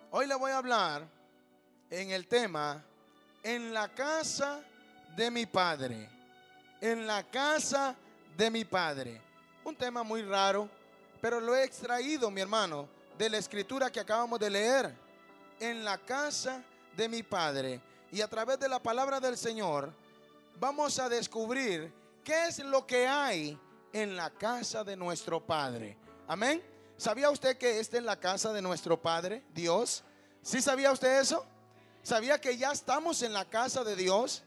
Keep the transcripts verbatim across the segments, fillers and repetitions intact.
Hoy le voy a hablar en el tema en la casa de mi padre. En la casa de mi padre. Un tema muy raro, pero lo he extraído, mi hermano, de la escritura que acabamos de leer. En la casa de mi padre. Y a través de la palabra del Señor vamos a descubrir qué es lo que hay en la casa de nuestro Padre. Amén. ¿Sabía usted que esta es la casa de nuestro Padre, Dios? ¿Sí sabía usted eso? ¿Sabía que ya estamos en la casa de Dios?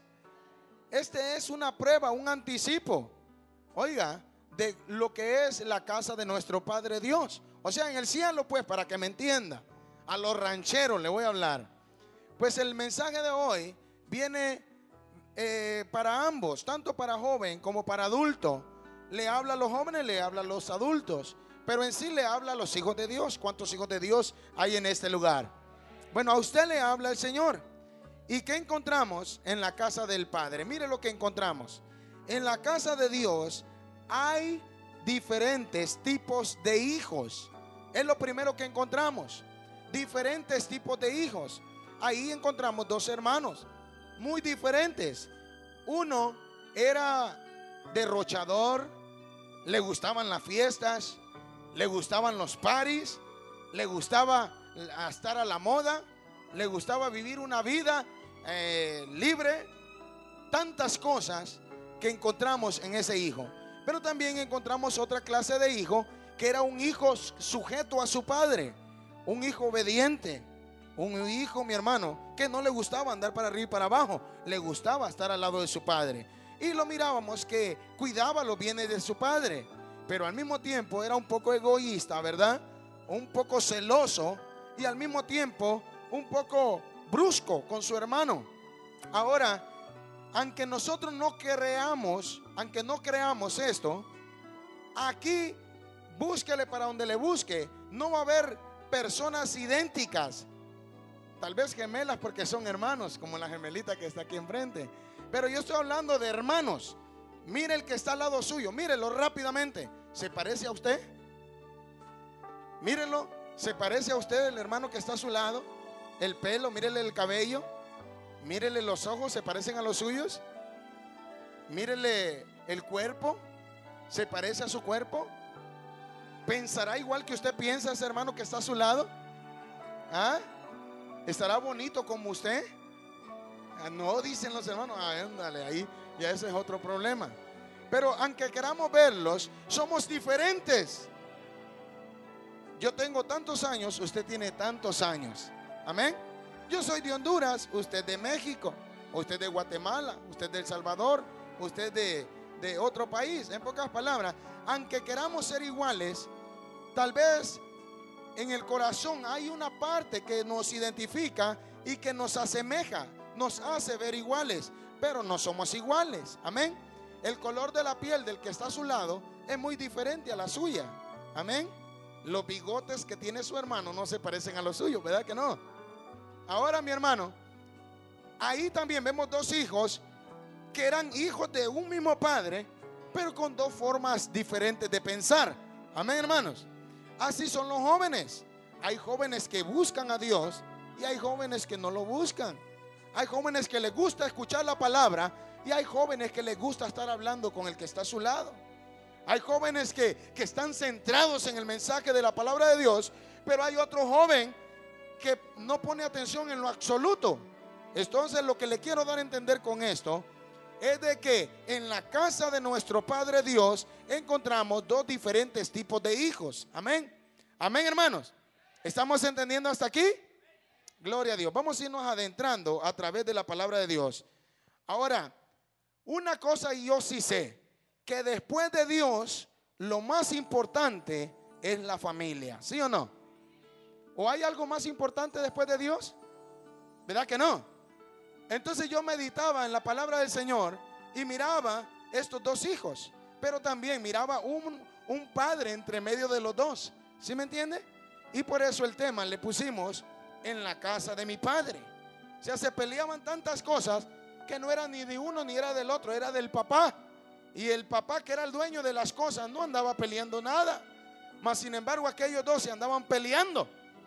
Este es una prueba, un anticipo, oiga, de lo que es la casa de nuestro Padre Dios. O sea, en el cielo, pues, para que me entienda, a los rancheros le voy a hablar. Pues el mensaje de hoy viene eh, para ambos, tanto para joven como para adulto. Le habla a los jóvenes, le habla a los adultos, pero en sí le habla a los hijos de Dios. ¿Cuántos hijos de Dios hay en este lugar? Bueno, a usted le habla el Señor. ¿Y qué encontramos en la casa del Padre? Mire lo que encontramos. En la casa de Dios hay diferentes tipos de hijos. Es lo primero que encontramos. Diferentes tipos de hijos. Ahí encontramos dos hermanos muy diferentes. Uno era derrochador, le gustaban las fiestas, le gustaban los parties, le gustaba estar a la moda, le gustaba vivir una vida eh, libre. Tantas cosas que encontramos en ese hijo. Pero también encontramos otra clase de hijo, que era un hijo sujeto a su padre, un hijo obediente, un hijo, mi hermano, que no le gustaba andar para arriba y para abajo, le gustaba estar al lado de su padre. Y lo mirábamos que cuidaba los bienes de su padre, pero al mismo tiempo era un poco egoísta, ¿verdad? Un poco celoso y al mismo tiempo un poco brusco con su hermano. Ahora, aunque nosotros no creamos, aunque no creamos esto, aquí búsquele para donde le busque, no va a haber personas idénticas. Tal vez gemelas porque son hermanos, como la gemelita que está aquí enfrente. Pero yo estoy hablando de hermanos. Mire el que está al lado suyo, mírelo rápidamente. ¿Se parece a usted? Mírelo, ¿se parece a usted el hermano que está a su lado? El pelo, mírele el cabello, mírele los ojos, ¿se parecen a los suyos? Mírele el cuerpo, ¿se parece a su cuerpo? ¿Pensará igual que usted piensa ese hermano que está a su lado? ¿Ah? ¿Estará bonito como usted? Ah, no, dicen los hermanos. Ah, ándale, ahí ya ese es otro problema. Pero aunque queramos verlos, somos diferentes. Yo tengo tantos años, usted tiene tantos años. Amén. Yo soy de Honduras, usted de México, usted de Guatemala, usted de El Salvador, usted de, de otro país. En pocas palabras, aunque queramos ser iguales, tal vez en el corazón hay una parte que nos identifica y que nos asemeja, nos hace ver iguales, pero no somos iguales. Amén. El color de la piel del que está a su lado es muy diferente a la suya. Amén. Los bigotes que tiene su hermano no se parecen a los suyos, ¿verdad que no? Ahora, mi hermano, ahí también vemos dos hijos que eran hijos de un mismo padre, pero con dos formas diferentes de pensar. Amén, hermanos. Así son los jóvenes. Hay jóvenes que buscan a Dios y hay jóvenes que no lo buscan. Hay jóvenes que les gusta escuchar la palabra y hay jóvenes que les gusta estar hablando con el que está a su lado. Hay jóvenes que, que están centrados en el mensaje de la palabra de Dios, pero hay otro joven que no pone atención en lo absoluto. Entonces, lo que le quiero dar a entender con esto es de que en la casa de nuestro Padre Dios encontramos dos diferentes tipos de hijos. Amén. Amén, hermanos. ¿Estamos entendiendo hasta aquí? Gloria a Dios. Vamos a irnos adentrando a través de la palabra de Dios. Ahora, una cosa yo sí sé, que después de Dios, lo más importante es la familia. ¿Sí o no? ¿O hay algo más importante después de Dios? ¿Verdad que no? Entonces yo meditaba en la palabra del Señor y miraba estos dos hijos, pero también miraba un, un padre entre medio de los dos. ¿Sí me entiende? Y por eso el tema le pusimos en la casa de mi padre. O sea, se peleaban tantas cosas que no era ni de uno ni era del otro, era del papá. Y el papá, que era el dueño de las cosas, no andaba peleando nada. Mas sin embargo aquellos dos se andaban peleando.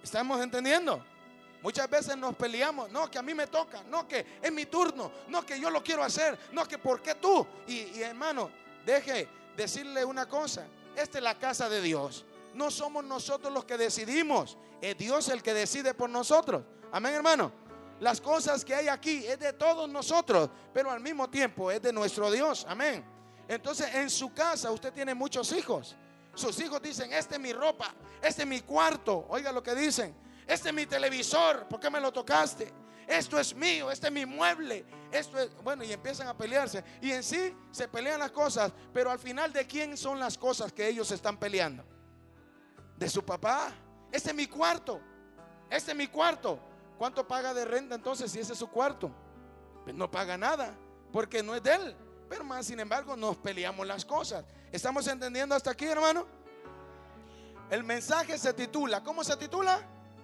¿Estamos entendiendo? Muchas veces nos peleamos, no, que a mí me toca, no, que es mi turno, no, que yo lo quiero hacer, no, que por qué tú. Y, y hermano, deje decirle una cosa, esta es la casa de Dios. No somos nosotros los que decidimos, es Dios el que decide por nosotros. Amén, hermano. Las cosas que hay aquí es de todos nosotros, pero al mismo tiempo es de nuestro Dios. Amén. Entonces en su casa usted tiene muchos hijos. Sus hijos dicen, este es mi ropa, este es mi cuarto. Oiga lo que dicen, este es mi televisor, ¿por qué me lo tocaste? Esto es mío, este es mi mueble. Esto es, bueno, y empiezan a pelearse. Y en sí se pelean las cosas, pero al final, ¿de quién son las cosas que ellos están peleando? De su papá. Este es mi cuarto, este es mi cuarto. ¿Cuánto paga de renta entonces si ese es su cuarto? Pues no paga nada, porque no es de él. Pero más sin embargo nos peleamos las cosas. ¿Estamos entendiendo hasta aquí, hermano? El mensaje se titula, ¿cómo se titula?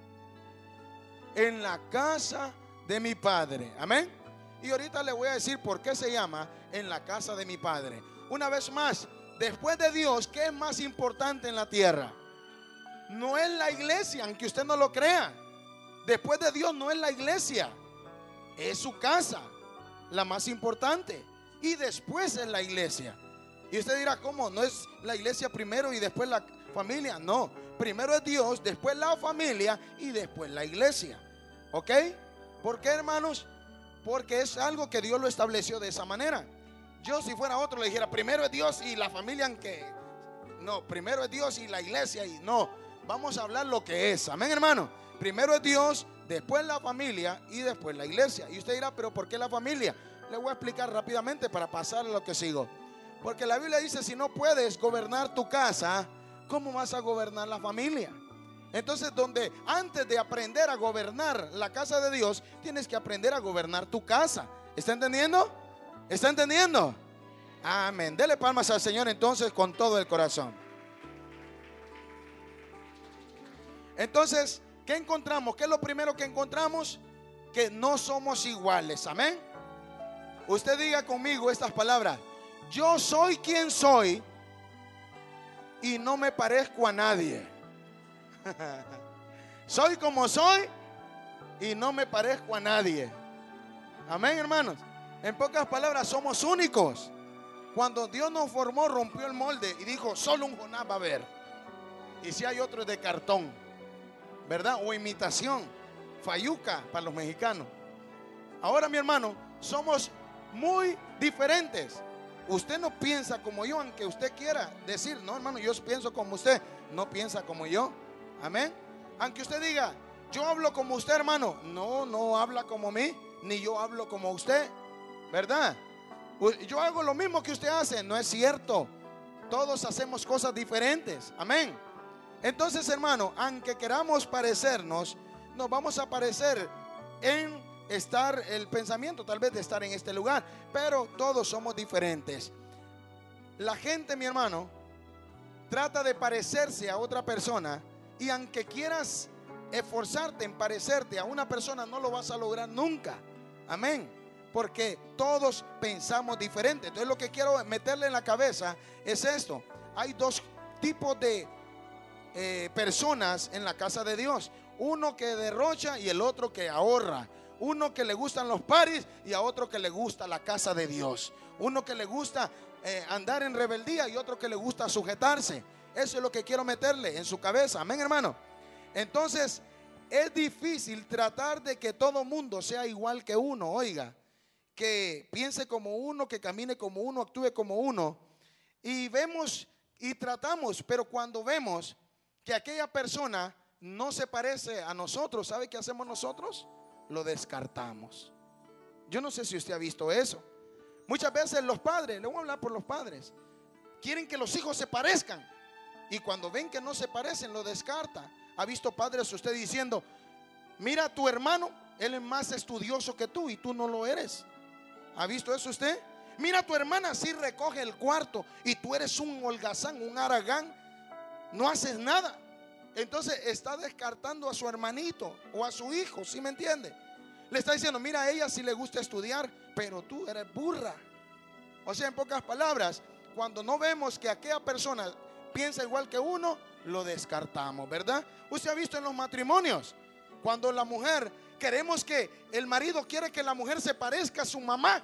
En la casa de mi padre. Amén. Y ahorita le voy a decir por qué se llama en la casa de mi padre. Una vez más, después de Dios, ¿qué es más importante en la tierra? No es la iglesia, aunque usted no lo crea. Después de Dios no es la iglesia, es su casa, la más importante. Y después es la iglesia. Y usted dirá, ¿cómo? ¿No es la iglesia primero y después la familia? No, primero es Dios, después la familia y después la iglesia. ¿Ok? ¿Por qué, hermanos? Porque es algo que Dios lo estableció de esa manera. Yo, si fuera otro, le dijera, primero es Dios y la familia, aunque no, primero es Dios y la iglesia. Y no, vamos a hablar lo que es. Amén, hermano. Primero es Dios, después la familia y después la iglesia. Y usted dirá, pero ¿por qué la familia? Le voy a explicar rápidamente para pasar a lo que sigo. Porque la Biblia dice, si no puedes gobernar tu casa, ¿cómo vas a gobernar la familia? Entonces, donde antes de aprender a gobernar la casa de Dios, tienes que aprender a gobernar tu casa. ¿Está entendiendo? ¿Está entendiendo? Amén. Dele palmas al Señor entonces con todo el corazón. Entonces, ¿qué encontramos? ¿Qué es lo primero que encontramos? Que no somos iguales. Amén. Usted diga conmigo estas palabras. Yo soy quien soy y no me parezco a nadie. Soy como soy y no me parezco a nadie. Amén, hermanos. En pocas palabras, somos únicos. Cuando Dios nos formó, rompió el molde y dijo, solo un Jonás va a haber. Y si hay otro de cartón, ¿verdad? O imitación, fayuca para los mexicanos. Ahora, mi hermano, somos muy diferentes. Usted no piensa como yo, aunque usted quiera decir, no, hermano, yo pienso como usted. No piensa como yo. Amén. Aunque usted diga, yo hablo como usted, hermano. No, no habla como mí, ni yo hablo como usted, ¿verdad? Yo hago lo mismo que usted hace. No es cierto. Todos hacemos cosas diferentes. Amén. Entonces, hermano, aunque queramos parecernos, nos vamos a parecer en estar, el pensamiento tal vez de estar en este lugar, pero todos somos diferentes. La gente, mi hermano, trata de parecerse a otra persona, y aunque quieras esforzarte en parecerte a una persona, no lo vas a lograr nunca. Amén. Porque todos pensamos diferente. Entonces lo que quiero meterle en la cabeza es esto. Hay dos tipos de eh, personas en la casa de Dios. Uno que derrocha y el otro que ahorra. Uno que le gustan los paris y a otro que le gusta la casa de Dios. Uno que le gusta eh, andar en rebeldía y otro que le gusta sujetarse. Eso es lo que quiero meterle en su cabeza. Amén, hermano. Entonces es difícil tratar de que todo mundo sea igual que uno. Oiga, que piense como uno, que camine como uno, actúe como uno. Y vemos y tratamos, pero cuando vemos que aquella persona no se parece a nosotros, ¿sabe qué hacemos nosotros? Lo descartamos. Yo no sé si usted ha visto eso. Muchas veces los padres, le voy a hablar por los padres, quieren que los hijos se parezcan, y cuando ven que no se parecen, lo descarta. ¿Ha visto padres usted diciendo, mira a tu hermano, él es más estudioso que tú y tú no lo eres? ¿Ha visto eso usted? Mira a tu hermana, sí recoge el cuarto y tú eres un holgazán, un haragán, no haces nada. Entonces está descartando a su hermanito o a su hijo, ¿sí me entiende? Le está diciendo, mira, a ella sí le gusta estudiar, pero tú eres burra. O sea, en pocas palabras, cuando no vemos que aquella persona piensa igual que uno, lo descartamos, ¿verdad? Usted ha visto en los matrimonios, cuando la mujer, queremos que el marido quiere que la mujer se parezca a su mamá.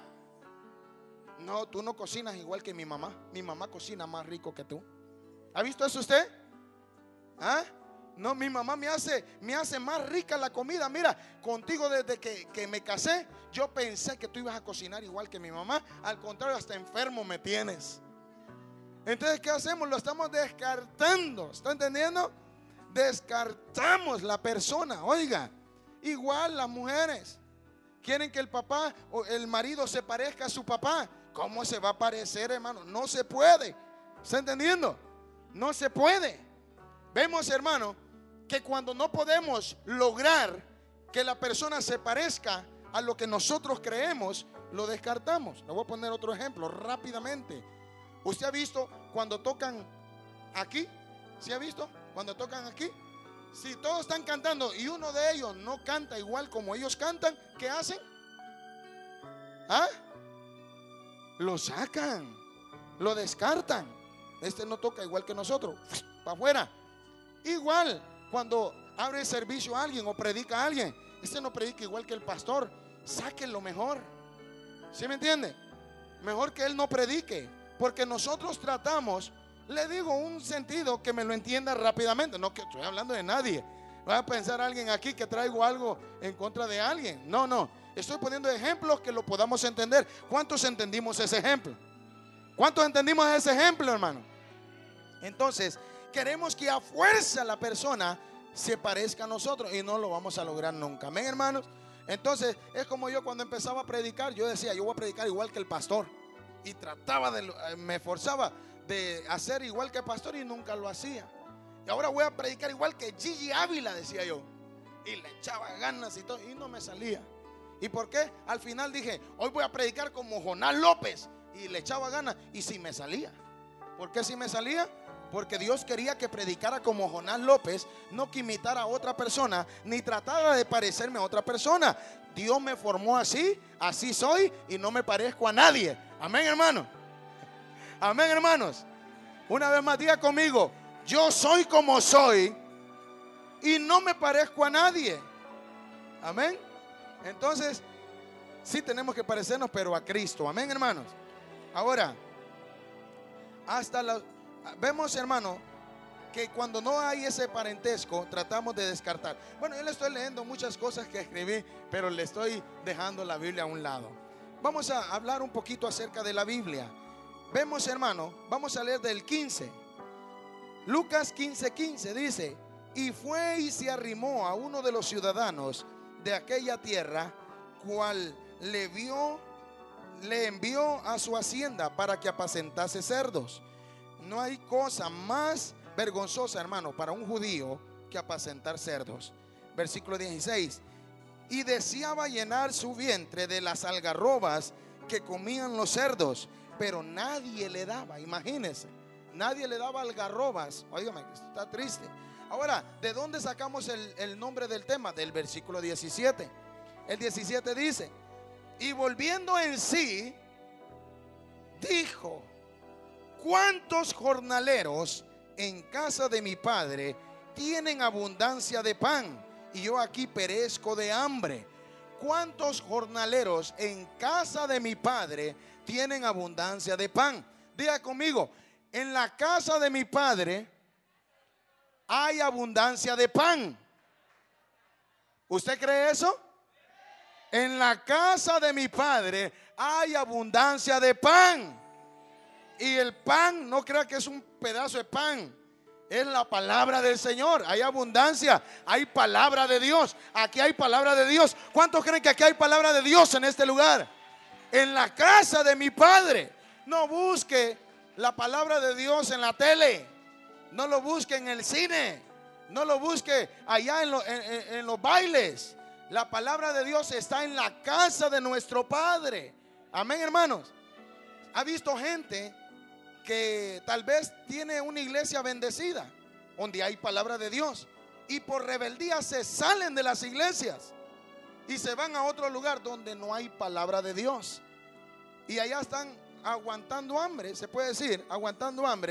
No, tú no cocinas igual que mi mamá. Mi mamá cocina más rico que tú. ¿Ha visto eso usted? ¿Ah? No, mi mamá me hace, me hace más rica la comida. Mira, contigo desde que, que me casé, yo pensé que tú ibas a cocinar igual que mi mamá. Al contrario, hasta enfermo me tienes. Entonces, ¿qué hacemos? Lo estamos descartando. ¿Está entendiendo? Descartamos la persona. Oiga, igual las mujeres quieren que el papá o el marido se parezca a su papá. ¿Cómo se va a parecer, hermano? No se puede. ¿Está entendiendo? No se puede. Vemos, hermano, que cuando no podemos lograr que la persona se parezca a lo que nosotros creemos, lo descartamos. Le voy a poner otro ejemplo rápidamente. ¿Usted ha visto cuando tocan aquí? ¿Sí ha visto? Cuando tocan aquí. Si todos están cantando y uno de ellos no canta igual como ellos cantan, ¿qué hacen? ¿Ah? Lo sacan, lo descartan. Este no toca igual que nosotros, para afuera. Igual cuando abre servicio a alguien o predica a alguien, este no predica igual que el pastor, sáquenlo mejor. ¿Sí me entiende? Mejor que él no predique, porque nosotros tratamos, le digo un sentido que me lo entienda rápidamente. No que estoy hablando de nadie. Va a pensar alguien aquí que traigo algo en contra de alguien. No, no. Estoy poniendo ejemplos que lo podamos entender. ¿Cuántos entendimos ese ejemplo? ¿Cuántos entendimos ese ejemplo, hermano? Entonces, queremos que a fuerza la persona se parezca a nosotros y no lo vamos a lograr nunca. Amén, hermanos. Entonces, es como yo cuando empezaba a predicar, yo decía, yo voy a predicar igual que el pastor. Y trataba de, me esforzaba de hacer igual que el pastor y nunca lo hacía. Y ahora voy a predicar igual que Gigi Ávila, decía yo. Y le echaba ganas y todo, y no me salía. ¿Y por qué? Al final dije, hoy voy a predicar como Jonás López. Y le echaba ganas, y sí me salía. ¿Por qué sí me salía? Porque Dios quería que predicara como Jonás López, no que imitara a otra persona, ni tratara de parecerme a otra persona. Dios me formó así, así soy, y no me parezco a nadie. Amén, hermano. Amén, hermanos. Una vez más, diga conmigo, yo soy como soy y no me parezco a nadie. Amén. Entonces, sí tenemos que parecernos, pero a Cristo. Amén, hermanos. Ahora, hasta la, vemos, hermano, que cuando no hay ese parentesco, tratamos de descartar. Bueno, yo le estoy leyendo muchas cosas que escribí, pero le estoy dejando la Biblia a un lado. Vamos a hablar un poquito acerca de la Biblia. Vemos, hermano, vamos a leer del quince. Lucas quince, quince dice: y fue y se arrimó a uno de los ciudadanos de aquella tierra, cual le vio, le envió a su hacienda para que apacentase cerdos. No hay cosa más vergonzosa, hermano, para un judío que apacentar cerdos. Versículo dieciséis. Y deseaba llenar su vientre de las algarrobas que comían los cerdos, pero nadie le daba. Imagínense, nadie le daba algarrobas. Óigame, está triste. Ahora, ¿de dónde sacamos el, el nombre del tema? Del versículo diecisiete. El diecisiete dice: y volviendo en sí, dijo: ¿cuántos jornaleros en casa de mi padre tienen abundancia de pan, y yo aquí perezco de hambre? ¿Cuántos jornaleros en casa de mi padre tienen abundancia de pan? Diga conmigo, en la casa de mi padre hay abundancia de pan. ¿Usted cree eso? En la casa de mi padre hay abundancia de pan. Y el pan, no crea que es un pedazo de pan, es la palabra del Señor. Hay abundancia, hay palabra de Dios. Aquí hay palabra de Dios. ¿Cuántos creen que aquí hay palabra de Dios en este lugar? En la casa de mi padre. No busque la palabra de Dios en la tele. No lo busque en el cine. No lo busque allá en, lo, en, en, en los bailes. La palabra de Dios está en la casa de nuestro Padre. Amén, hermanos. ¿Ha visto gente que tal vez tiene una iglesia bendecida, donde hay palabra de Dios, y por rebeldía se salen de las iglesias y se van a otro lugar donde no hay palabra de Dios? Y allá están aguantando hambre, se puede decir, aguantando hambre,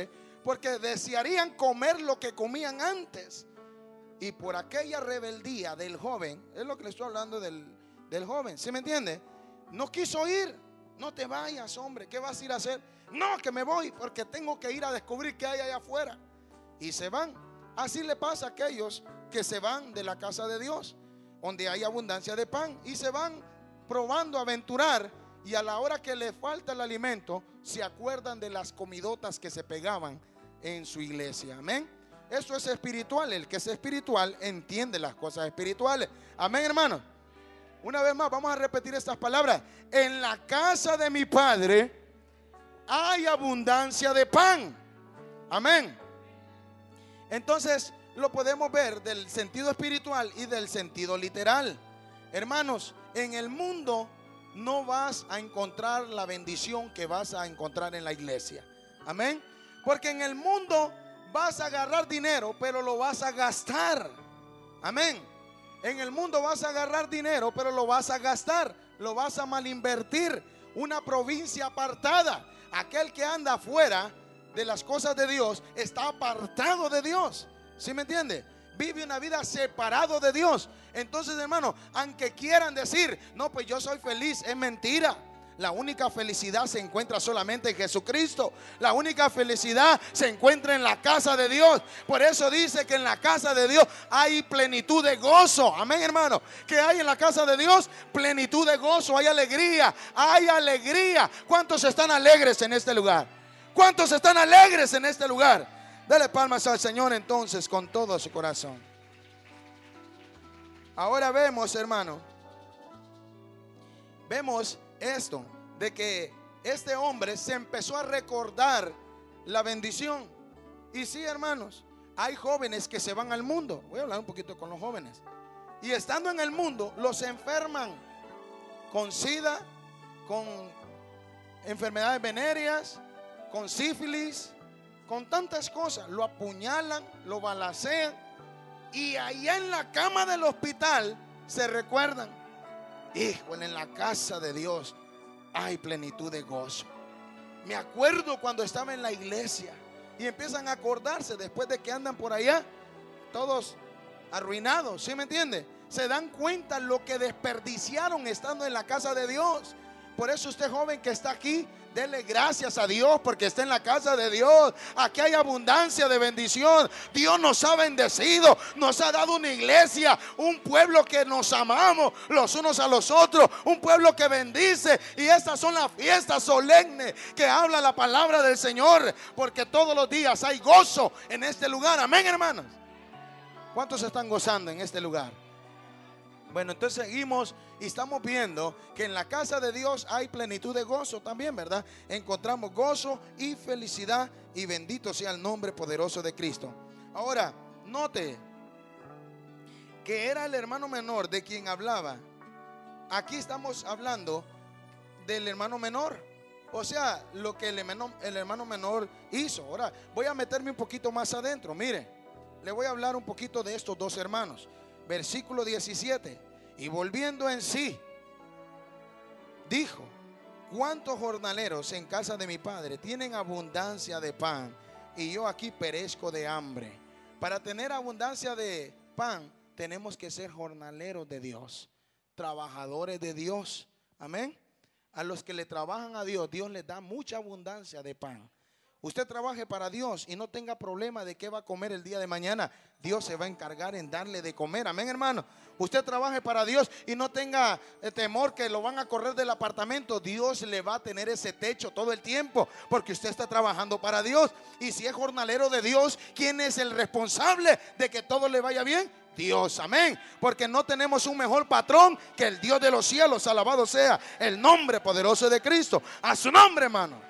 porque desearían comer lo que comían antes. Y por aquella rebeldía del joven, es lo que le estoy hablando del, del joven, ¿sí me entiende? No quiso ir. No te vayas, hombre, ¿qué vas a ir a hacer? No, que me voy porque tengo que ir a descubrir qué hay allá afuera. Y se van. Así le pasa a aquellos que se van de la casa de Dios, donde hay abundancia de pan, y se van probando aventurar, y a la hora que les falta el alimento se acuerdan de las comidotas que se pegaban en su iglesia. Amén. Eso es espiritual. El que es espiritual entiende las cosas espirituales. Amén, hermano. Una vez más vamos a repetir estas palabras. En la casa de mi Padre hay abundancia de pan. Amén. Entonces lo podemos ver del sentido espiritual y del sentido literal. Hermanos, en el mundo no vas a encontrar la bendición que vas a encontrar en la iglesia. Amén. Porque en el mundo vas a agarrar dinero, pero lo vas a gastar. Amén. En el mundo vas a agarrar dinero, pero lo vas a gastar, lo vas a malinvertir. Una provincia apartada. Aquel que anda afuera de las cosas de Dios está apartado de Dios. ¿Sí me entiende? Vive una vida separado de Dios. Entonces, hermano, aunque quieran decir, no, pues yo soy feliz, es mentira. La única felicidad se encuentra solamente en Jesucristo. La única felicidad se encuentra en la casa de Dios. Por eso dice que en la casa de Dios hay plenitud de gozo. Amén, hermano. Que hay en la casa de Dios plenitud de gozo, hay alegría, hay alegría. ¿Cuántos están alegres en este lugar? ¿Cuántos están alegres en este lugar? Dale palmas al Señor entonces con todo su corazón. Ahora vemos, hermano, vemos esto, de que este hombre se empezó a recordar la bendición. Y sí, hermanos, hay jóvenes que se van al mundo. Voy a hablar un poquito con los jóvenes. Y estando en el mundo, los enferman con sida, con enfermedades venéreas, con sífilis, con tantas cosas. Lo apuñalan, lo balacean, y allá en la cama del hospital se recuerdan: híjole, en la casa de Dios hay plenitud de gozo. Me acuerdo cuando estaba en la iglesia. Y empiezan a acordarse después de que andan por allá todos arruinados. ¿Sí me entiende? Se dan cuenta lo que desperdiciaron estando en la casa de Dios. Por eso usted, joven que está aquí, dele gracias a Dios porque está en la casa de Dios. Aquí hay abundancia de bendición. Dios nos ha bendecido, nos ha dado una iglesia, un pueblo que nos amamos los unos a los otros, un pueblo que bendice. Y estas son las fiestas solemnes que habla la palabra del Señor, porque todos los días hay gozo en este lugar. Amén, hermanos. ¿Cuántos están gozando en este lugar? Bueno, entonces seguimos y estamos viendo que en la casa de Dios hay plenitud de gozo también, ¿verdad? Encontramos gozo y felicidad, y bendito sea el nombre poderoso de Cristo. Ahora, note que era el hermano menor de quien hablaba. Aquí estamos hablando del hermano menor, o sea, lo que el hermano, el hermano menor hizo. Ahora voy a meterme un poquito más adentro. Mire, le voy a hablar un poquito de estos dos hermanos. Versículo diecisiete. Y volviendo en sí, dijo: ¿cuántos jornaleros en casa de mi padre tienen abundancia de pan, y yo aquí perezco de hambre? Para tener abundancia de pan tenemos que ser jornaleros de Dios, trabajadores de Dios. Amén. A los que le trabajan a Dios, Dios les da mucha abundancia de pan. Usted trabaje para Dios y no tenga problema de qué va a comer el día de mañana. Dios se va a encargar en darle de comer. Amén, hermano. Usted trabaje para Dios y no tenga temor que lo van a correr del apartamento. Dios le va a tener ese techo todo el tiempo, porque usted está trabajando para Dios. Y si es jornalero de Dios, ¿quién es el responsable de que todo le vaya bien? Dios, amén. Porque no tenemos un mejor patrón que el Dios de los cielos. Alabado sea el nombre poderoso de Cristo. A su nombre, hermano.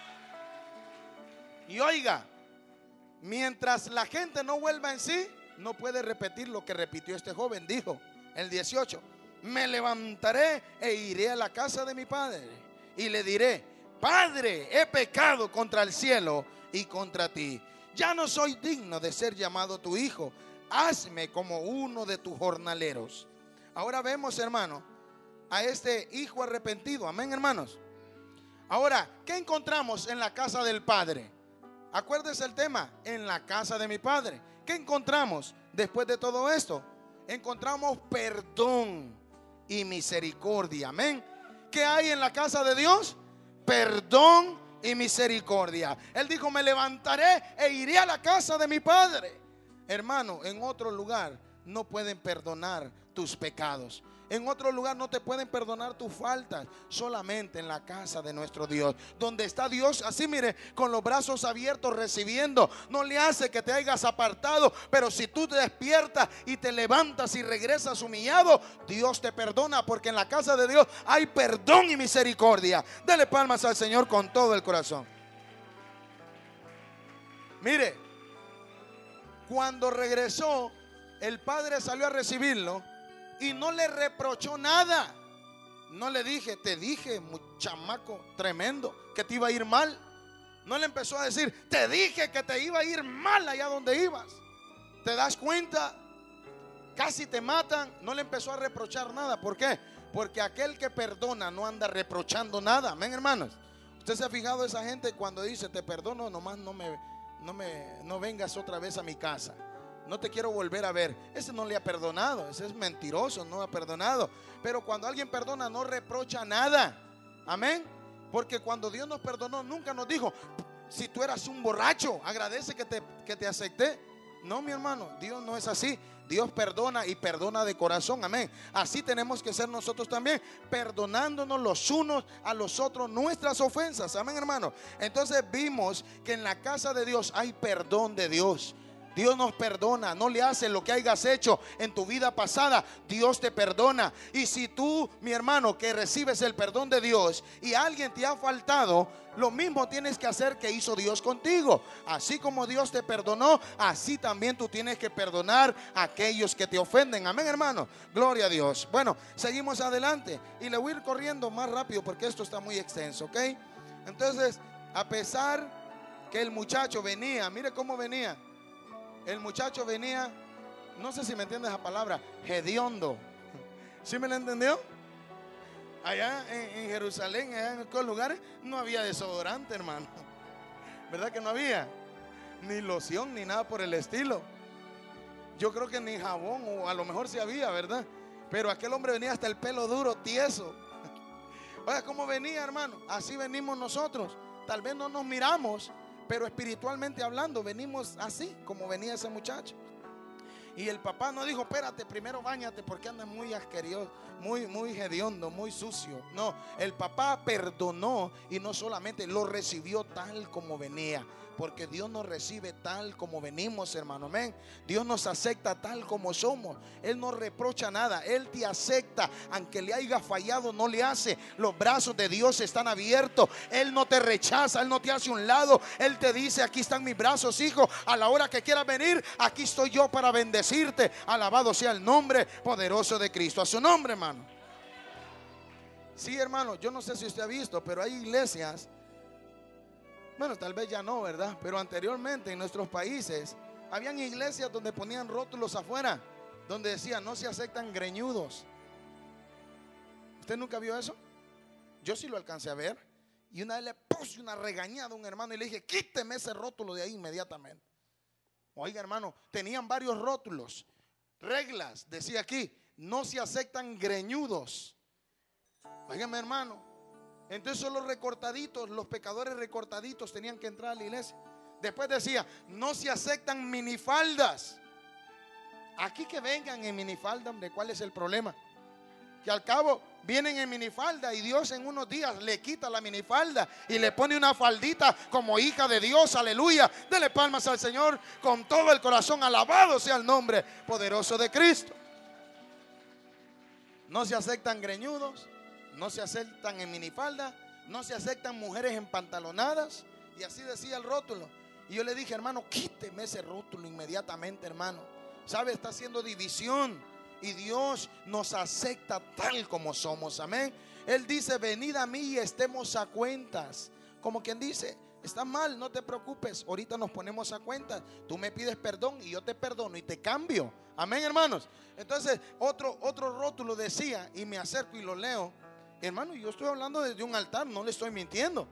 Y oiga, mientras la gente no vuelva en sí, no puede repetir lo que repitió este joven. Dijo el dieciocho: me levantaré e iré a la casa de mi padre y le diré: Padre, he pecado contra el cielo y contra ti. Ya no soy digno de ser llamado tu hijo. Hazme como uno de tus jornaleros. Ahora vemos, hermano, a este hijo arrepentido. Amén, hermanos. Ahora, ¿qué encontramos en la casa del padre? Acuérdese el tema, en la casa de mi Padre. ¿Qué encontramos después de todo esto? Encontramos perdón y misericordia. Amén. ¿Qué hay en la casa de Dios? Perdón y misericordia. Él dijo, me levantaré e iré a la casa de mi Padre. Hermano, en otro lugar no pueden perdonar tus pecados. En otro lugar no te pueden perdonar tus faltas. Solamente en la casa de nuestro Dios, donde está Dios así, mire, con los brazos abiertos recibiendo. No le hace que te hayas apartado, pero si tú te despiertas y te levantas y regresas humillado, Dios te perdona, porque en la casa de Dios hay perdón y misericordia. Dale palmas al Señor con todo el corazón. Mire, cuando regresó, el padre salió a recibirlo y no le reprochó nada. No le dije, te dije, chamaco tremendo, que te iba a ir mal. No le empezó a decir, te dije que te iba a ir mal allá donde ibas. ¿Te das cuenta? Casi te matan. No le empezó a reprochar nada. ¿Por qué? Porque aquel que perdona no anda reprochando nada. Amén, hermanos. ¿Usted se ha fijado esa gente cuando dice, te perdono, nomás no me, no me, no vengas otra vez a mi casa? No te quiero volver a ver. Ese no le ha perdonado. Ese es mentiroso, no ha perdonado. Pero cuando alguien perdona, no reprocha nada. Amén. Porque cuando Dios nos perdonó, nunca nos dijo, si tú eras un borracho, agradece que te, que te acepté. No, mi hermano, Dios no es así. Dios perdona y perdona de corazón. Amén. Así tenemos que ser nosotros también, perdonándonos los unos a los otros nuestras ofensas. Amén, hermano. Entonces vimos que en la casa de Dios hay perdón de Dios. Dios nos perdona, no le hace lo que hayas hecho en tu vida pasada. Dios te perdona. Y si tú, mi hermano, que recibes el perdón de Dios y alguien te ha faltado, lo mismo tienes que hacer que hizo Dios contigo. Así como Dios te perdonó, así también tú tienes que perdonar a aquellos que te ofenden. Amén, hermano. Gloria a Dios. Bueno, seguimos adelante y le voy a ir corriendo más rápido porque esto está muy extenso, ¿ok? Entonces, a pesar que el muchacho venía, mire cómo venía. El muchacho venía, no sé si me entiende esa palabra, hediondo. ¿Sí me la entendió? Allá en, en Jerusalén, allá en aquellos lugares, no había desodorante, hermano. ¿Verdad que no había? Ni loción, ni nada por el estilo. Yo creo que ni jabón, o a lo mejor sí había, ¿verdad? Pero aquel hombre venía hasta el pelo duro, tieso. Oiga, ¿cómo venía, hermano? Así venimos nosotros. Tal vez no nos miramos, pero espiritualmente hablando, venimos así como venía ese muchacho. Y el papá no dijo, espérate, primero báñate porque andas muy asqueroso, muy, muy hediondo, muy sucio. No, el papá perdonó y no solamente lo recibió tal como venía. Porque Dios nos recibe tal como venimos, hermano. Amén. Dios nos acepta tal como somos. Él no reprocha nada. Él te acepta. Aunque le haya fallado, no le hace. Los brazos de Dios están abiertos. Él no te rechaza. Él no te hace un lado. Él te dice, aquí están mis brazos, hijo. A la hora que quieras venir, aquí estoy yo para bendecirte. Alabado sea el nombre poderoso de Cristo. A su nombre, hermano. Sí, hermano, yo no sé si usted ha visto, pero hay iglesias. Bueno, tal vez ya no, ¿verdad? Pero anteriormente en nuestros países habían iglesias donde ponían rótulos afuera, donde decían, no se aceptan greñudos. ¿Usted nunca vio eso? Yo sí lo alcancé a ver. Y una vez le puse una regañada a un hermano y le dije, quíteme ese rótulo de ahí inmediatamente. Oiga, hermano, tenían varios rótulos. Reglas, decía aquí, no se aceptan greñudos. Óigame, hermano. Entonces solo recortaditos, los pecadores recortaditos tenían que entrar a la iglesia. Después decía, no se aceptan minifaldas. Aquí que vengan en minifalda, hombre, ¿cuál es el problema? Que al cabo vienen en minifalda y Dios en unos días le quita la minifalda y le pone una faldita como hija de Dios, aleluya. Dele palmas al Señor con todo el corazón, alabado sea el nombre poderoso de Cristo. No se aceptan greñudos. No se aceptan en minifalda, no se aceptan mujeres empantalonadas. Y así decía el rótulo. Y yo le dije, hermano, quíteme ese rótulo inmediatamente, hermano. ¿Sabe? Está haciendo división. Y Dios nos acepta tal como somos, amén. Él dice, venid a mí y estemos a cuentas. Como quien dice, está mal, no te preocupes, ahorita nos ponemos a cuentas. Tú me pides perdón y yo te perdono y te cambio. Amén, hermanos. Entonces otro, otro rótulo decía, y me acerco y lo leo. Hermano, yo estoy hablando desde un altar, no le estoy mintiendo.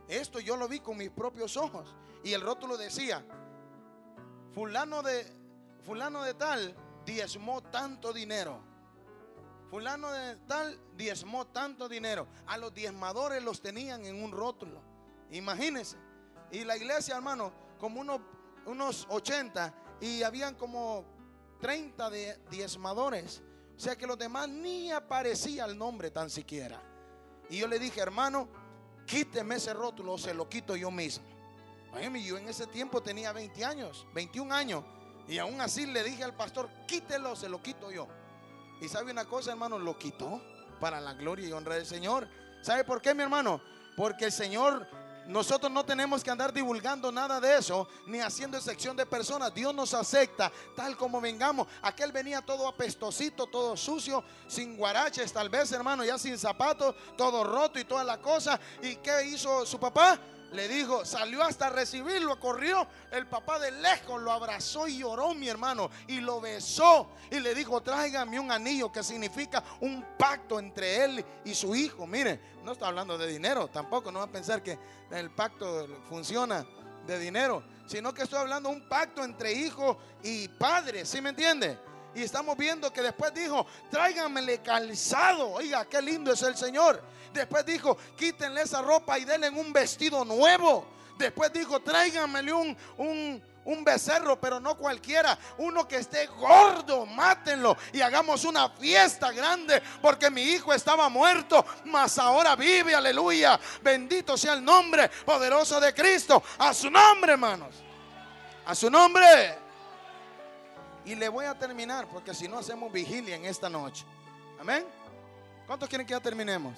Esto yo lo vi con mis propios ojos. Y el rótulo decía: fulano de, fulano de tal diezmó tanto dinero. Fulano de tal diezmó tanto dinero. A los diezmadores los tenían en un rótulo. Imagínense. Y la iglesia, hermano, como unos, unos ochenta, y habían como treinta de diezmadores. O sea que los demás ni aparecía el nombre tan siquiera. Y yo le dije: hermano, quíteme ese rótulo, o se lo quito yo mismo. Oye, yo en ese tiempo tenía veinte años, veintiún años. Y aún así le dije al pastor: quítelo, se lo quito yo. Y sabe una cosa, hermano, lo quitó para la gloria y honra del Señor. ¿Sabe por qué, mi hermano? Porque el Señor, nosotros no tenemos que andar divulgando nada de eso, ni haciendo excepción de personas. Dios nos acepta tal como vengamos. Aquel venía todo apestosito, todo sucio, sin guaraches tal vez, hermano, ya sin zapatos, todo roto y toda la cosa. ¿Y qué hizo su papá? Le dijo, salió hasta recibirlo, corrió. El papá de lejos lo abrazó y lloró, mi hermano, y lo besó. Y le dijo: tráigame un anillo, que significa un pacto entre él y su hijo. Mire, no está hablando de dinero tampoco. No va a pensar que el pacto funciona de dinero, sino que estoy hablando de un pacto entre hijo y padre. ¿Sí me entiende? Y estamos viendo que después dijo: tráiganmele calzado. Oiga, qué lindo es el Señor. Después dijo: quítenle esa ropa y denle un vestido nuevo. Después dijo: tráiganmele un, un, un becerro, pero no cualquiera, uno que esté gordo, mátenlo y hagamos una fiesta grande, porque mi hijo estaba muerto, mas ahora vive. Aleluya, bendito sea el nombre poderoso de Cristo. A su nombre, hermanos, a su nombre. Y le voy a terminar, porque si no hacemos vigilia en esta noche. Amén. ¿Cuántos quieren que ya terminemos?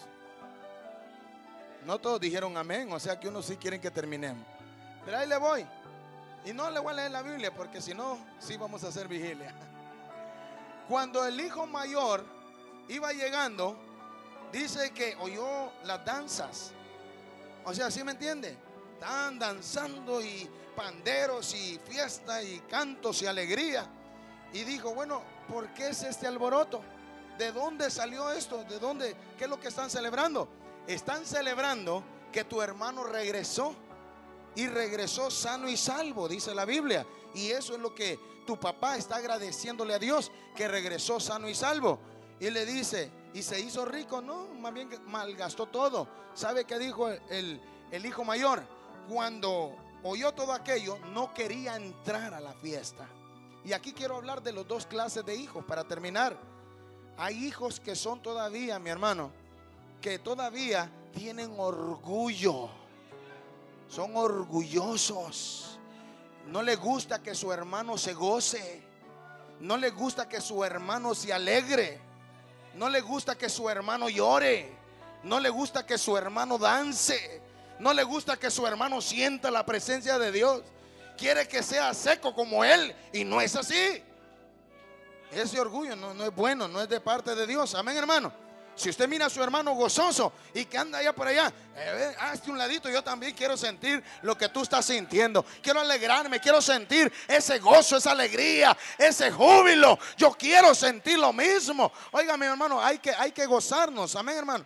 No todos dijeron amén, o sea que unos sí quieren que terminemos. Pero ahí le voy. Y no le voy a leer la Biblia, porque si no, sí vamos a hacer vigilia. Cuando el hijo mayor iba llegando, dice que oyó las danzas. O sea, ¿sí me entiende? Estaban danzando y panderos y fiesta y cantos y alegría. Y dijo: bueno, ¿por qué es este alboroto? ¿De dónde salió esto? ¿De dónde? ¿Qué es lo que están celebrando? Están celebrando que tu hermano regresó, y regresó sano y salvo, dice la Biblia. Y eso es lo que tu papá está agradeciéndole a Dios, que regresó sano y salvo. Y le dice: ¿y se hizo rico? No, más bien malgastó todo. ¿Sabe qué dijo el, el hijo mayor? Cuando oyó todo aquello, no quería entrar a la fiesta. Y aquí quiero hablar de las dos clases de hijos para terminar. Hay hijos que son todavía, mi hermano, que todavía tienen orgullo. Son orgullosos. No les gusta que su hermano se goce. No les gusta que su hermano se alegre. No les gusta que su hermano llore. No le gusta que su hermano dance. No le gusta que su hermano sienta la presencia de Dios. Quiere que sea seco como él, y no es así. Ese orgullo no, no es bueno, no es de parte de Dios. Amén, hermano. Si usted mira a su hermano gozoso y que anda allá por allá, eh, hazte un ladito. Yo también quiero sentir lo que tú estás sintiendo. Quiero alegrarme, quiero sentir ese gozo, esa alegría, ese júbilo. Yo quiero sentir lo mismo. Oiga, mi hermano, hay que, hay que gozarnos. Amén, hermano.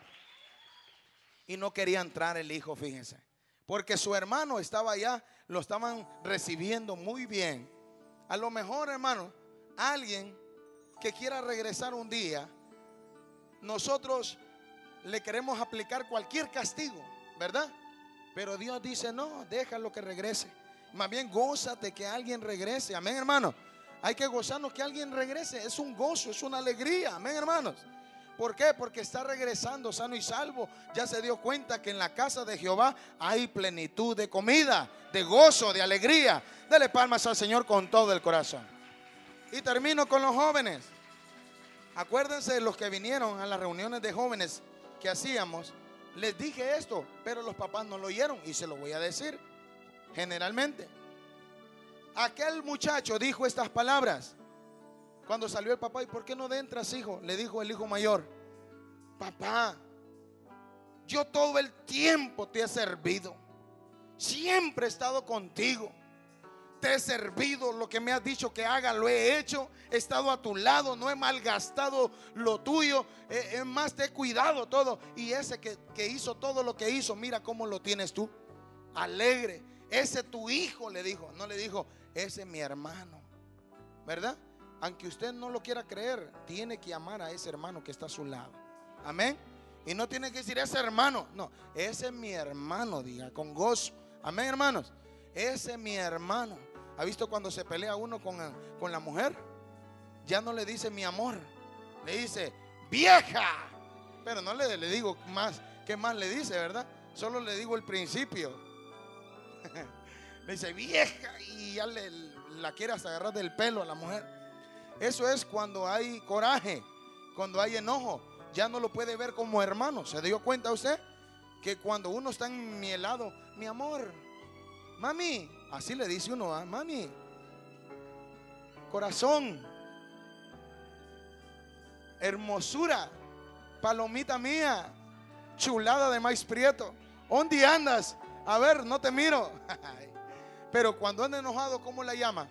Y no quería entrar el hijo, fíjense, porque su hermano estaba allá, lo estaban recibiendo muy bien. A lo mejor, hermano, alguien que quiera regresar un día, nosotros le queremos aplicar cualquier castigo, ¿verdad? Pero Dios dice: no, déjalo que regrese. Más bien gózate que alguien regrese. Amén, hermano. Hay que gozarnos que alguien regrese. Es un gozo, es una alegría. Amén, hermanos. ¿Por qué? Porque está regresando sano y salvo. Ya se dio cuenta que en la casa de Jehová hay plenitud de comida, de gozo, de alegría. Dele palmas al Señor con todo el corazón. Y termino con los jóvenes. Acuérdense de los que vinieron a las reuniones de jóvenes que hacíamos. Les dije esto, pero los papás no lo oyeron, y se lo voy a decir generalmente. Aquel muchacho dijo estas palabras cuando salió el papá: ¿y por qué no entras, hijo? Le dijo el hijo mayor: papá, yo todo el tiempo te he servido, siempre he estado contigo, te he servido, lo que me has dicho que haga lo he hecho, he estado a tu lado, no he malgastado lo tuyo, es más, te he cuidado todo. Y ese que, que hizo todo lo que hizo, mira cómo lo tienes tú. alegre. Ese tu hijo, le dijo. No le dijo, ese es mi hermano, ¿verdad? Aunque usted no lo quiera creer, tiene que amar a ese hermano que está a su lado. Amén. Y no tiene que decir ese hermano. No, ese es mi hermano, diga, con gozo. Amén, hermanos. Ese es mi hermano. ¿Ha visto cuando se pelea uno con, con la mujer? Ya no le dice mi amor, le dice vieja. Pero no le, le digo más. ¿Qué más le dice, verdad? Solo le digo el principio. Le dice vieja y ya le, la quiere hasta agarrar del pelo a la mujer. Eso es cuando hay coraje, cuando hay enojo. Ya no lo puede ver como hermano. ¿Se dio cuenta usted? Que cuando uno está enmielado, mi amor, mami, así le dice uno, ¿eh? Mami, corazón, hermosura, palomita mía, chulada de maíz prieto, ¿dónde andas? A ver, no te miro. Pero cuando anda enojado, ¿cómo la llama?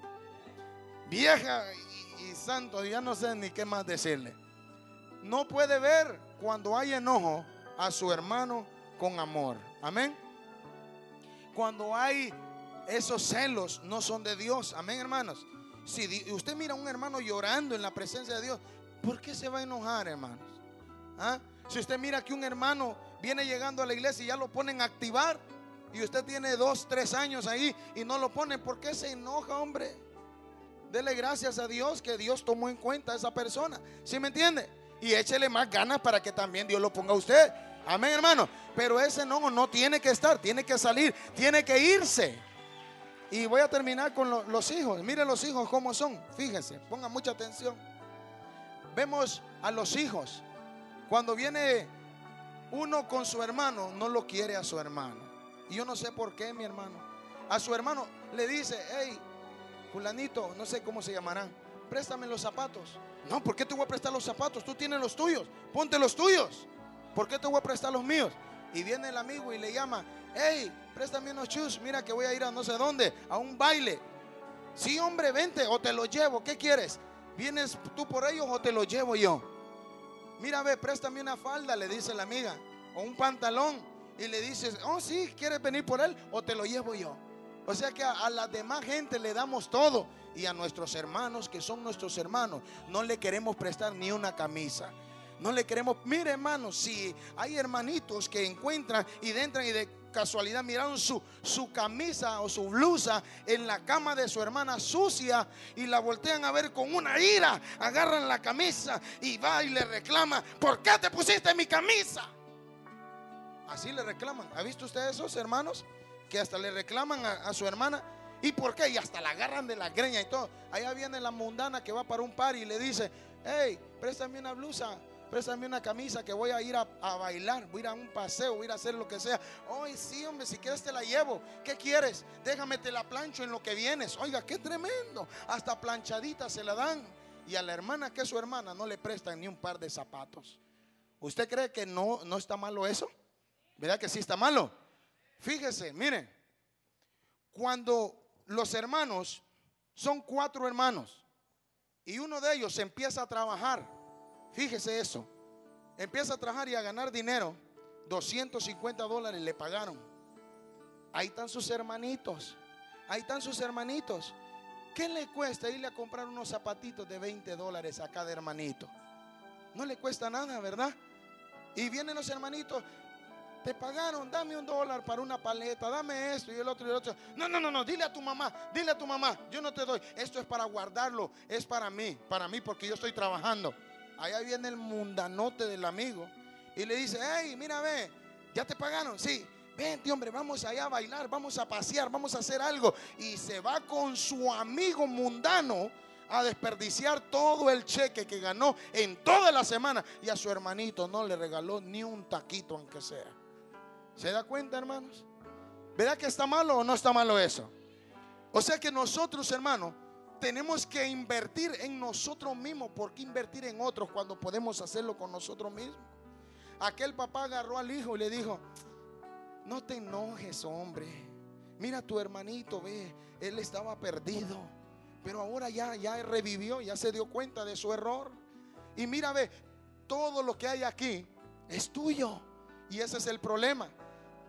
Vieja y, y santo, ya no sé ni qué más decirle. No puede ver cuando hay enojo a su hermano con amor. Amén. Cuando hay esos celos, no son de Dios. Amén, hermanos. Si usted mira a un hermano llorando en la presencia de Dios, ¿por qué se va a enojar, hermanos? ¿Ah? Si usted mira que un hermano viene llegando a la iglesia y ya lo ponen a activar, y usted tiene dos, tres años ahí y no lo ponen, ¿por qué se enoja, hombre? Dele gracias a Dios que Dios tomó en cuenta a esa persona. ¿Sí me entiende? Y échele más ganas para que también Dios lo ponga a usted. Amén, hermano. Pero ese enojo no tiene que estar, tiene que salir, tiene que irse. Y voy a terminar con lo, los hijos. Miren los hijos cómo son. Fíjense, pongan mucha atención. Vemos a los hijos. Cuando viene uno con su hermano, no lo quiere a su hermano. Y yo no sé por qué, mi hermano. A su hermano le dice, hey, fulanito, no sé cómo se llamarán, préstame los zapatos. No, ¿por qué te voy a prestar los zapatos? Tú tienes los tuyos, ponte los tuyos. ¿Por qué te voy a prestar los míos? Y viene el amigo y le llama, hey, préstame unos shoes, mira que voy a ir a no sé dónde, a un baile. Sí, hombre, vente o te los llevo, ¿qué quieres? ¿Vienes tú por ellos o te los llevo yo? Mira, ve, préstame una falda, le dice la amiga, o un pantalón. Y le dices, oh sí, ¿quieres venir por él o te lo llevo yo? O sea que a, a la demás gente le damos todo. Y a nuestros hermanos, que son nuestros hermanos, no le queremos prestar ni una camisa. No le queremos. Mire, hermanos, si hay hermanitos que encuentran y entran y de casualidad miraron su, su camisa o su blusa en la cama de su hermana sucia y la voltean a ver con una ira, agarran la camisa y va y le reclama, ¿por qué te pusiste mi camisa? Así le reclaman. ¿Ha visto usted esos hermanos que hasta le reclaman a, a su hermana? ¿Y por qué? Y hasta la agarran de la greña y todo. Allá viene la mundana que va para un party y le dice, hey, préstame una blusa, préstame una camisa que voy a ir a, a bailar, voy a ir a un paseo, voy a ir a hacer lo que sea. Ay, sí, hombre, si quieres te la llevo. ¿Qué quieres? Déjame te la plancho en lo que vienes. Oiga, qué tremendo. Hasta planchadita se la dan. Y a la hermana que es su hermana no le prestan ni un par de zapatos. ¿Usted cree que no, no está malo eso? ¿Verdad que sí está malo? Fíjese, miren, cuando los hermanos son cuatro hermanos y uno de ellos empieza a trabajar, fíjese eso, empieza a trabajar y a ganar dinero, doscientos cincuenta dólares le pagaron. Ahí están sus hermanitos, ahí están sus hermanitos. ¿Qué le cuesta irle a comprar unos zapatitos de veinte dólares a cada hermanito? No le cuesta nada, ¿verdad? Y vienen los hermanitos, te pagaron, dame un dólar para una paleta, dame esto y el otro y el otro. No, no, no, no, dile a tu mamá, dile a tu mamá, yo no te doy. Esto es para guardarlo, es para mí, para mí porque yo estoy trabajando. Allá viene el mundanote del amigo y le dice, hey, mira, ve, ¿ya te pagaron? Sí, vente, hombre, vamos allá a bailar, vamos a pasear, vamos a hacer algo. Y se va con su amigo mundano a desperdiciar todo el cheque que ganó en toda la semana. Y a su hermanito no le regaló ni un taquito aunque sea. ¿Se da cuenta, hermanos? ¿Verdad que está malo o no está malo eso? O sea que nosotros, hermanos, tenemos que invertir en nosotros mismos. ¿Por qué invertir en otros cuando podemos hacerlo con nosotros mismos? Aquel papá agarró al hijo y le dijo, no te enojes, hombre. Mira a tu hermanito, ve, él estaba perdido, pero ahora ya, ya revivió, ya se dio cuenta de su error. Y mira, ve, todo lo que hay aquí es tuyo. Y ese es el problema.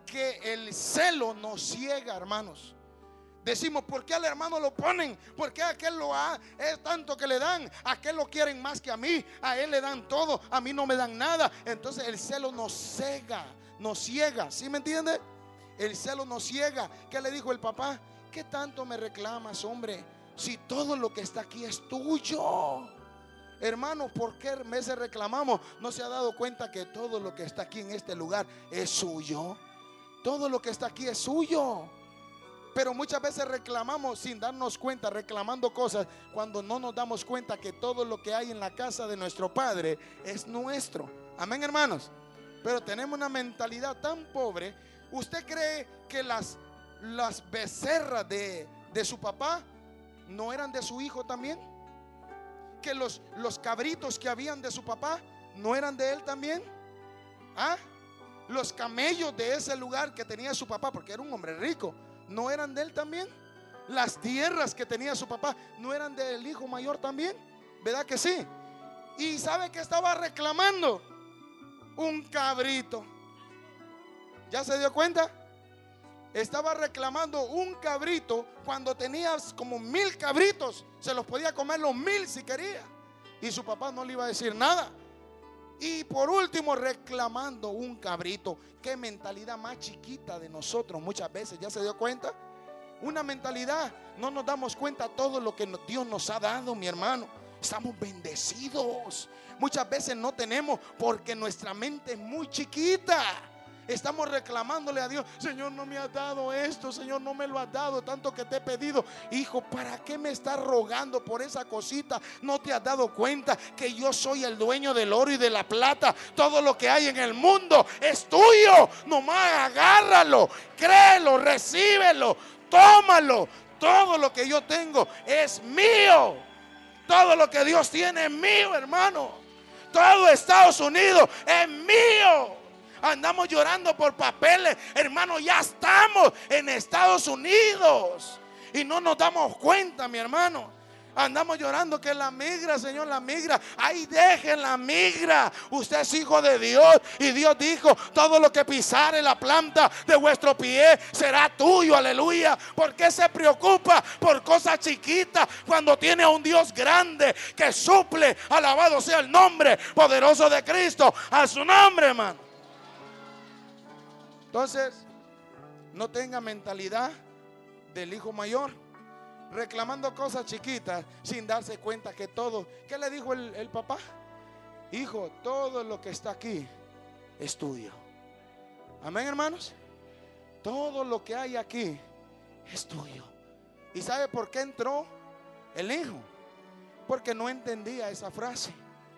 que el celo nos ciega, hermanos. Decimos, ¿por qué al hermano lo ponen? ¿Por qué a aquel lo ha? Es tanto que le dan. A aquel lo quieren más que a mí. A él le dan todo, a mí no me dan nada. Entonces el celo nos ciega, nos ciega. ¿Sí me entiende? El celo nos ciega. ¿Qué le dijo el papá? ¿Qué tanto me reclamas, hombre? Si todo lo que está aquí es tuyo. Hermanos, ¿por qué meses reclamamos? ¿No se ha dado cuenta que todo lo que está aquí en este lugar es suyo? Todo lo que está aquí es suyo. Pero muchas veces reclamamos sin darnos cuenta, reclamando cosas, cuando no nos damos cuenta que todo lo que hay en la casa de nuestro Padre es nuestro. Amén, hermanos. Pero tenemos una mentalidad tan pobre. ¿Usted cree que las, las becerras de, de su papá no eran de su hijo también? ¿Que los, los cabritos que habían de su papá no eran de él también? ¿Ah? Los camellos de ese lugar que tenía su papá, porque era un hombre rico, ¿no eran de él también? Las tierras que tenía su papá, ¿no eran del hijo mayor también? ¿Verdad que sí? ¿Y sabe qué estaba reclamando? Un cabrito. ¿Ya se dio cuenta? Estaba reclamando un cabrito cuando tenías como mil cabritos. Se los podía comer los mil si quería. Y su papá no le iba a decir nada. Y por último, reclamando un cabrito. Qué mentalidad más chiquita de nosotros muchas veces. ¿Ya se dio cuenta? Una mentalidad. No nos damos cuenta de todo lo que Dios nos ha dado, mi hermano. Estamos bendecidos. Muchas veces no tenemos porque nuestra mente es muy chiquita. Estamos reclamándole a Dios: Señor, no me has dado esto, Señor, no me lo has dado, tanto que te he pedido. Hijo, ¿para qué me estás rogando por esa cosita? ¿No te has dado cuenta que yo soy el dueño del oro y de la plata? Todo lo que hay en el mundo es tuyo. Nomás agárralo, créelo, recíbelo, tómalo. Todo lo que yo tengo es mío. Todo lo que Dios tiene es mío, hermano. Todo Estados Unidos es mío. Andamos llorando por papeles, hermano. Ya estamos en Estados Unidos y no nos damos cuenta, mi hermano. Andamos llorando que la migra, Señor, la migra. Ahí dejen la migra. Usted es hijo de Dios y Dios dijo: todo lo que pisare la planta de vuestro pie será tuyo, aleluya. ¿Por qué se preocupa por cosas chiquitas cuando tiene a un Dios grande que suple? Alabado sea el nombre poderoso de Cristo. A su nombre, hermano. Entonces, no tenga mentalidad del hijo mayor, reclamando cosas chiquitas sin darse cuenta que todo. ¿Qué le dijo el, el papá? Hijo, todo lo que está aquí es tuyo. Amén, hermanos. Todo lo que hay aquí es tuyo. ¿Y sabe por qué entró el hijo? Porque no entendía esa frase.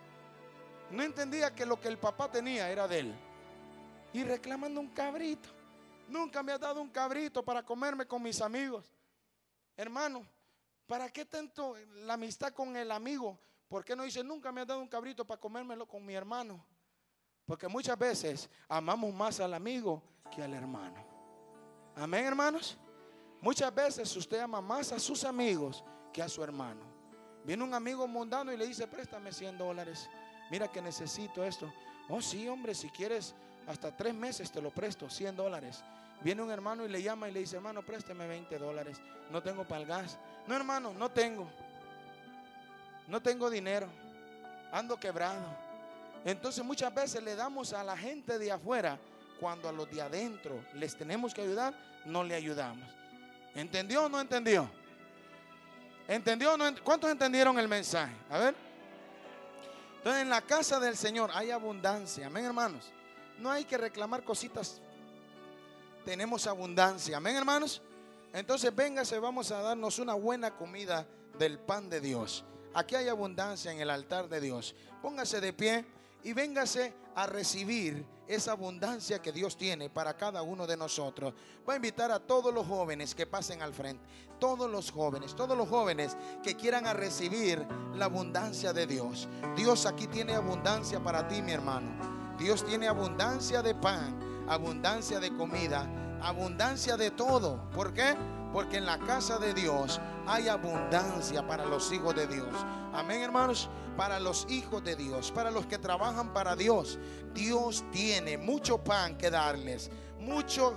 No entendía que lo que el papá tenía era de él. Y reclamando un cabrito. Nunca me has dado un cabrito para comerme con mis amigos. Hermano, ¿para qué tanto la amistad con el amigo? ¿Por qué no dice: nunca me has dado un cabrito para comérmelo con mi hermano? Porque muchas veces amamos más al amigo que al hermano. Amén, hermanos. Muchas veces usted ama más a sus amigos que a su hermano. Viene un amigo mundano y le dice: préstame cien dólares. Mira que necesito esto. Oh, sí, hombre, si quieres hasta tres meses te lo presto, cien dólares. Viene un hermano y le llama y le dice: hermano, présteme veinte dólares. No tengo para el gas. No, hermano, no tengo. No tengo dinero. Ando quebrado. Entonces muchas veces le damos a la gente de afuera cuando a los de adentro les tenemos que ayudar, no le ayudamos. ¿Entendió o no entendió? ¿Entendió o no? ¿Cuántos entendieron el mensaje? A ver. Entonces, en la casa del Señor hay abundancia. Amén, hermanos. No hay que reclamar cositas. Tenemos abundancia. Amén, hermanos. Entonces, véngase, vamos a darnos una buena comida del pan de Dios. Aquí hay abundancia en el altar de Dios. Póngase de pie y véngase a recibir esa abundancia que Dios tiene para cada uno de nosotros. Voy a invitar a todos los jóvenes que pasen al frente. Todos los jóvenes, todos los jóvenes que quieran a recibir la abundancia de Dios. Dios aquí tiene abundancia para ti, mi hermano. Dios tiene abundancia de pan, abundancia de comida, abundancia de todo. ¿Por qué? Porque en la casa de Dios hay abundancia para los hijos de Dios. Amén, hermanos. Para los hijos de Dios, para los que trabajan para Dios, Dios tiene mucho pan que darles, mucho